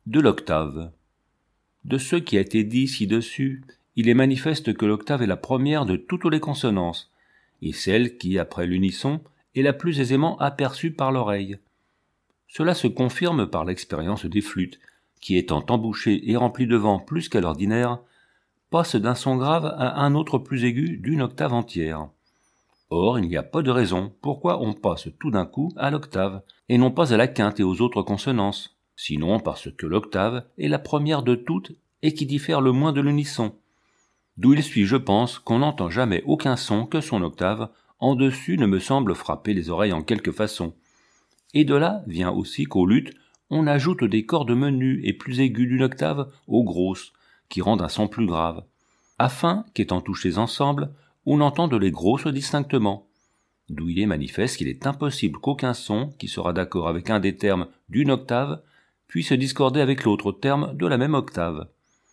de l'octave. De ce qui a été dit ci-dessus, il est manifeste que l'octave est la première de toutes les consonances, et celle qui, après l'unisson, est la plus aisément aperçue par l'oreille. Cela se confirme par l'expérience des flûtes, qui étant embouchées et remplies de vent plus qu'à l'ordinaire, passent d'un son grave à un autre plus aigu d'une octave entière. Or, il n'y a pas de raison pourquoi on passe tout d'un coup à l'octave, et non pas à la quinte et aux autres consonances, sinon parce que l'octave est la première de toutes et qui diffère le moins de l'unisson. D'où il suit, je pense, qu'on n'entend jamais aucun son que son octave en dessus ne me semble frapper les oreilles en quelque façon. Et de là vient aussi qu'aux luttes, on ajoute des cordes menues et plus aiguës d'une octave aux grosses, qui rendent un son plus grave, afin qu'étant touchées ensemble, on entende les grosses distinctement. D'où il est manifeste qu'il est impossible qu'aucun son, qui sera d'accord avec un des termes d'une octave, puisse discorder avec l'autre terme de la même octave.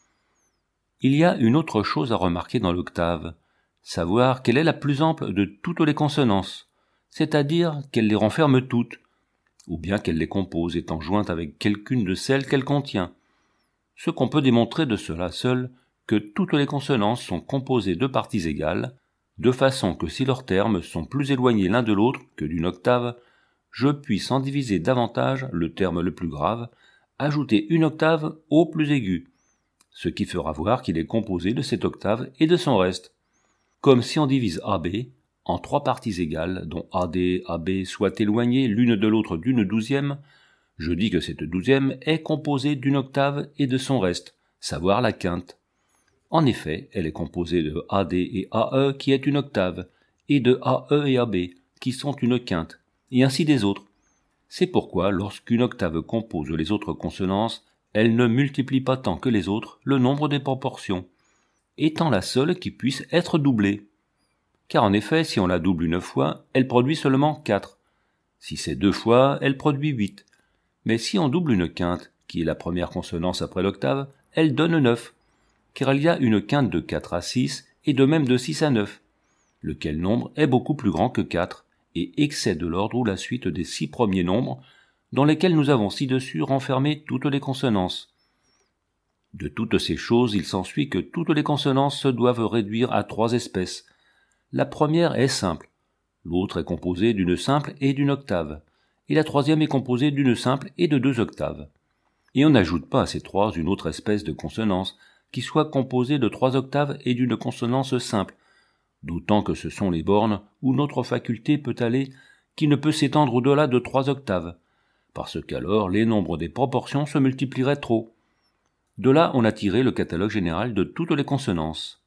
Il y a une autre chose à remarquer dans l'octave, savoir qu'elle est la plus ample de toutes les consonances, c'est-à-dire qu'elle les renferme toutes, ou bien qu'elle les compose étant jointe avec quelqu'une de celles qu'elle contient. Ce qu'on peut démontrer de cela seul, que toutes les consonances sont composées de parties égales, de façon que si leurs termes sont plus éloignés l'un de l'autre que d'une octave, je puisse en diviser davantage le terme le plus grave, ajouter une octave au plus aigu, ce qui fera voir qu'il est composé de cette octave et de son reste, comme si on divise AB en 3 parties égales, dont AD, AB soient éloignées l'une de l'autre d'une douzième. Je dis que cette douzième est composée d'une octave et de son reste, savoir la quinte. En effet, elle est composée de AD et AE qui est une octave, et de AE et AB qui sont une quinte, et ainsi des autres. C'est pourquoi, lorsqu'une octave compose les autres consonances, elle ne multiplie pas tant que les autres le nombre des proportions, étant la seule qui puisse être doublée. Car en effet, si on la double une fois, elle produit seulement 4. Si c'est 2 fois, elle produit 8. Mais si on double une quinte, qui est la première consonance après l'octave, elle donne 9. Car il y a une quinte de 4 à 6 et de même de 6 à 9, lequel nombre est beaucoup plus grand que 4 et excède l'ordre ou la suite des 6 premiers nombres dans lesquels nous avons ci-dessus renfermé toutes les consonances. De toutes ces choses, il s'ensuit que toutes les consonances se doivent réduire à 3 espèces. La première est simple, l'autre est composée d'une simple et d'une octave, et la troisième est composée d'une simple et de 2 octaves. Et on n'ajoute pas à ces 3 une autre espèce de consonance, qui soit composée de 3 octaves et d'une consonance simple, d'autant que ce sont les bornes où notre faculté peut aller, qui ne peut s'étendre au-delà de 3 octaves, parce qu'alors les nombres des proportions se multiplieraient trop. De là on a tiré le catalogue général de toutes les consonances.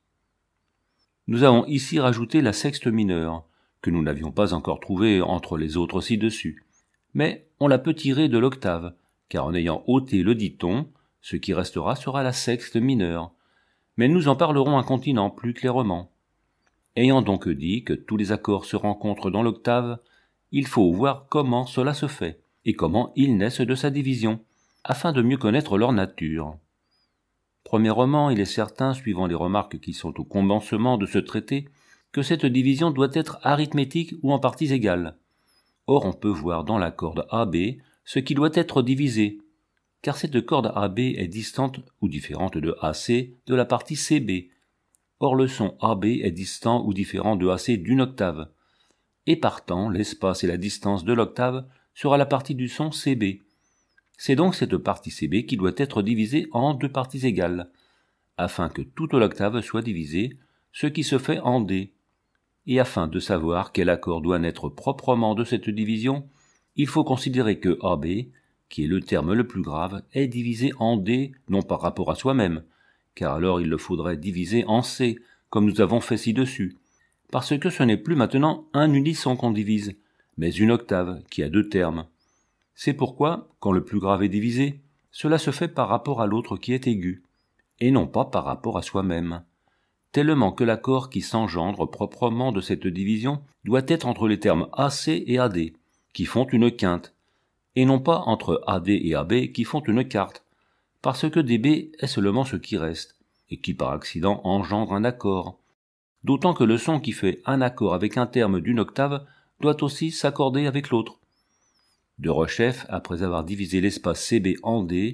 Nous avons ici rajouté la sexte mineure, que nous n'avions pas encore trouvée entre les autres ci-dessus, mais on la peut tirer de l'octave, car en ayant ôté le dit ton, ce qui restera sera la sexte mineure, mais nous en parlerons incontinent plus clairement. Ayant donc dit que tous les accords se rencontrent dans l'octave, il faut voir comment cela se fait, et comment ils naissent de sa division, afin de mieux connaître leur nature. Premièrement, il est certain, suivant les remarques qui sont au commencement de ce traité, que cette division doit être arithmétique ou en parties égales. Or on peut voir dans la corde AB ce qui doit être divisé, car cette corde AB est distante ou différente de AC de la partie CB. Or le son AB est distant ou différent de AC d'une octave, et partant l'espace et la distance de l'octave sera la partie du son CB. C'est donc cette partie CB qui doit être divisée en 2 parties égales, afin que toute l'octave soit divisée, ce qui se fait en D. Et afin de savoir quel accord doit naître proprement de cette division, il faut considérer que AB, qui est le terme le plus grave, est divisé en D, non par rapport à soi-même, car alors il le faudrait diviser en C, comme nous avons fait ci-dessus, parce que ce n'est plus maintenant un unisson qu'on divise, mais une octave qui a 2 termes. C'est pourquoi, quand le plus grave est divisé, cela se fait par rapport à l'autre qui est aigu, et non pas par rapport à soi-même, tellement que l'accord qui s'engendre proprement de cette division doit être entre les termes AC et AD, qui font une quinte, et non pas entre AD et AB qui font une quarte, parce que DB est seulement ce qui reste, et qui par accident engendre un accord, d'autant que le son qui fait un accord avec un terme d'une octave doit aussi s'accorder avec l'autre. De rechef, après avoir divisé l'espace CB en D,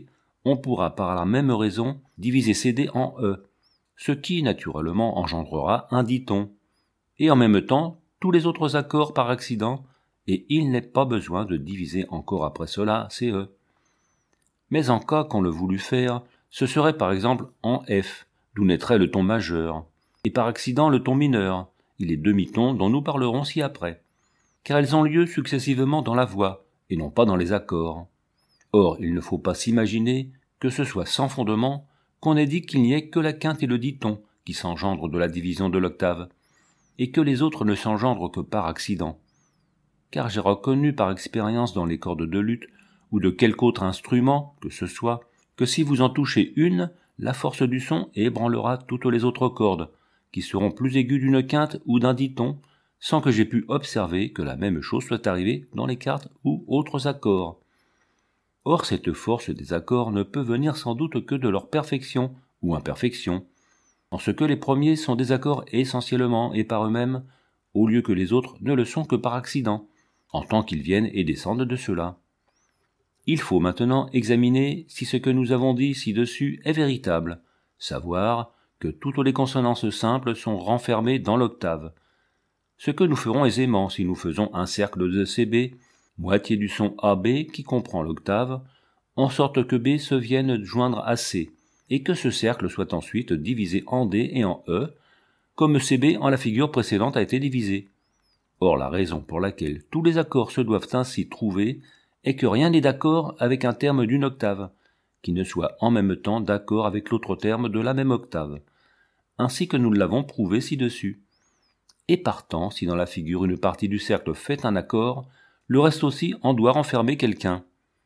on pourra par la même raison diviser CD en E, ce qui naturellement engendrera un diton, et en même temps tous les autres accords par accident, et il n'est pas besoin de diviser encore après cela CE. Mais en cas qu'on le voulut faire, ce serait par exemple en F, d'où naîtrait le ton majeur, et par accident le ton mineur, et les demi-tons dont nous parlerons ci-après, car elles ont lieu successivement dans la voix, et non pas dans les accords. Or, il ne faut pas s'imaginer que ce soit sans fondement qu'on ait dit qu'il n'y ait que la quinte et le diton qui s'engendrent de la division de l'octave, et que les autres ne s'engendrent que par accident. Car j'ai reconnu par expérience dans les cordes de luth, ou de quelque autre instrument que ce soit, que si vous en touchez une, la force du son ébranlera toutes les autres cordes, qui seront plus aiguës d'une quinte ou d'un diton, sans que j'aie pu observer que la même chose soit arrivée dans les quartes ou autres accords. Or cette force des accords ne peut venir sans doute que de leur perfection ou imperfection, en ce que les premiers sont des accords essentiellement et par eux-mêmes, au lieu que les autres ne le sont que par accident, en tant qu'ils viennent et descendent de cela. Il faut maintenant examiner si ce que nous avons dit ci-dessus est véritable, savoir que toutes les consonances simples sont renfermées dans l'octave, ce que nous ferons aisément si nous faisons un cercle de CB, moitié du son AB qui comprend l'octave, en sorte que B se vienne joindre à C, et que ce cercle soit ensuite divisé en D et en E, comme CB en la figure précédente a été divisé. Or la raison pour laquelle tous les accords se doivent ainsi trouver est que rien n'est d'accord avec un terme d'une octave, qui ne soit en même temps d'accord avec l'autre terme de la même octave, ainsi que nous l'avons prouvé ci-dessus. Et partant, si dans la figure une partie du cercle fait un accord, le reste aussi en doit renfermer quelqu'un.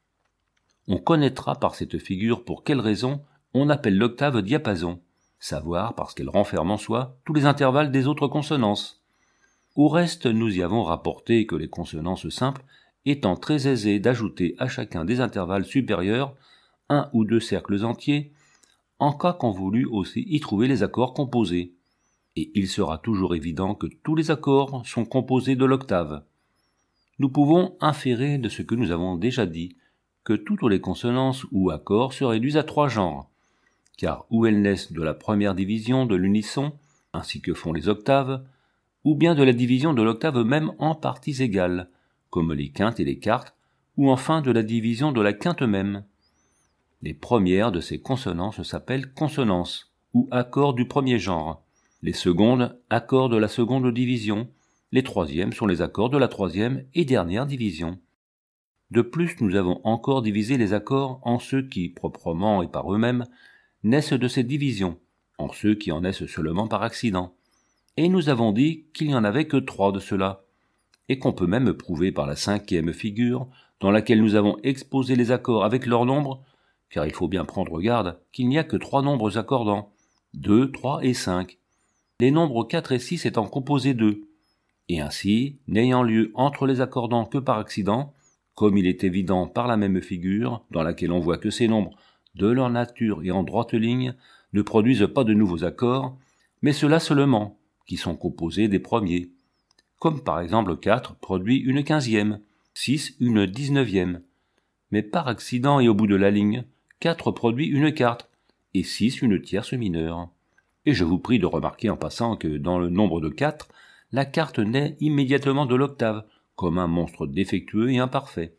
On connaîtra par cette figure pour quelle raison on appelle l'octave diapason, savoir parce qu'elle renferme en soi tous les intervalles des autres consonances. Au reste, nous y avons rapporté que les consonances simples étant très aisées d'ajouter à chacun des intervalles supérieurs un ou deux cercles entiers, en cas qu'on voulut aussi y trouver les accords composés. Et il sera toujours évident que tous les accords sont composés de l'octave. Nous pouvons inférer de ce que nous avons déjà dit que toutes les consonances ou accords se réduisent à trois genres, car ou elles naissent de la première division de l'unisson, ainsi que font les octaves, ou bien de la division de l'octave même en parties égales, comme les quintes et les quartes, ou enfin de la division de la quinte même. Les premières de ces consonances s'appellent consonances, ou accords du premier genre. Les secondes, accords de la seconde division. Les troisièmes sont les accords de la troisième et dernière division. De plus, nous avons encore divisé les accords en ceux qui, proprement et par eux-mêmes, naissent de ces divisions, en ceux qui en naissent seulement par accident. Et nous avons dit qu'il n'y en avait que 3 de ceux-là, et qu'on peut même prouver par la 5e figure, dans laquelle nous avons exposé les accords avec leur nombre, car il faut bien prendre garde qu'il n'y a que 3 nombres accordants, 2, 3 et 5, les nombres 4 et 6 étant composés d'eux, et ainsi, n'ayant lieu entre les accordants que par accident, comme il est évident par la même figure, dans laquelle on voit que ces nombres, de leur nature et en droite ligne, ne produisent pas de nouveaux accords, mais ceux-là seulement, qui sont composés des premiers, comme par exemple 4 produit une 15e, 6 une 19e, mais par accident et au bout de la ligne, 4 produit une quarte, et 6 une tierce mineure. Et je vous prie de remarquer en passant que dans le nombre de 4, la quarte naît immédiatement de l'octave, comme un monstre défectueux et imparfait.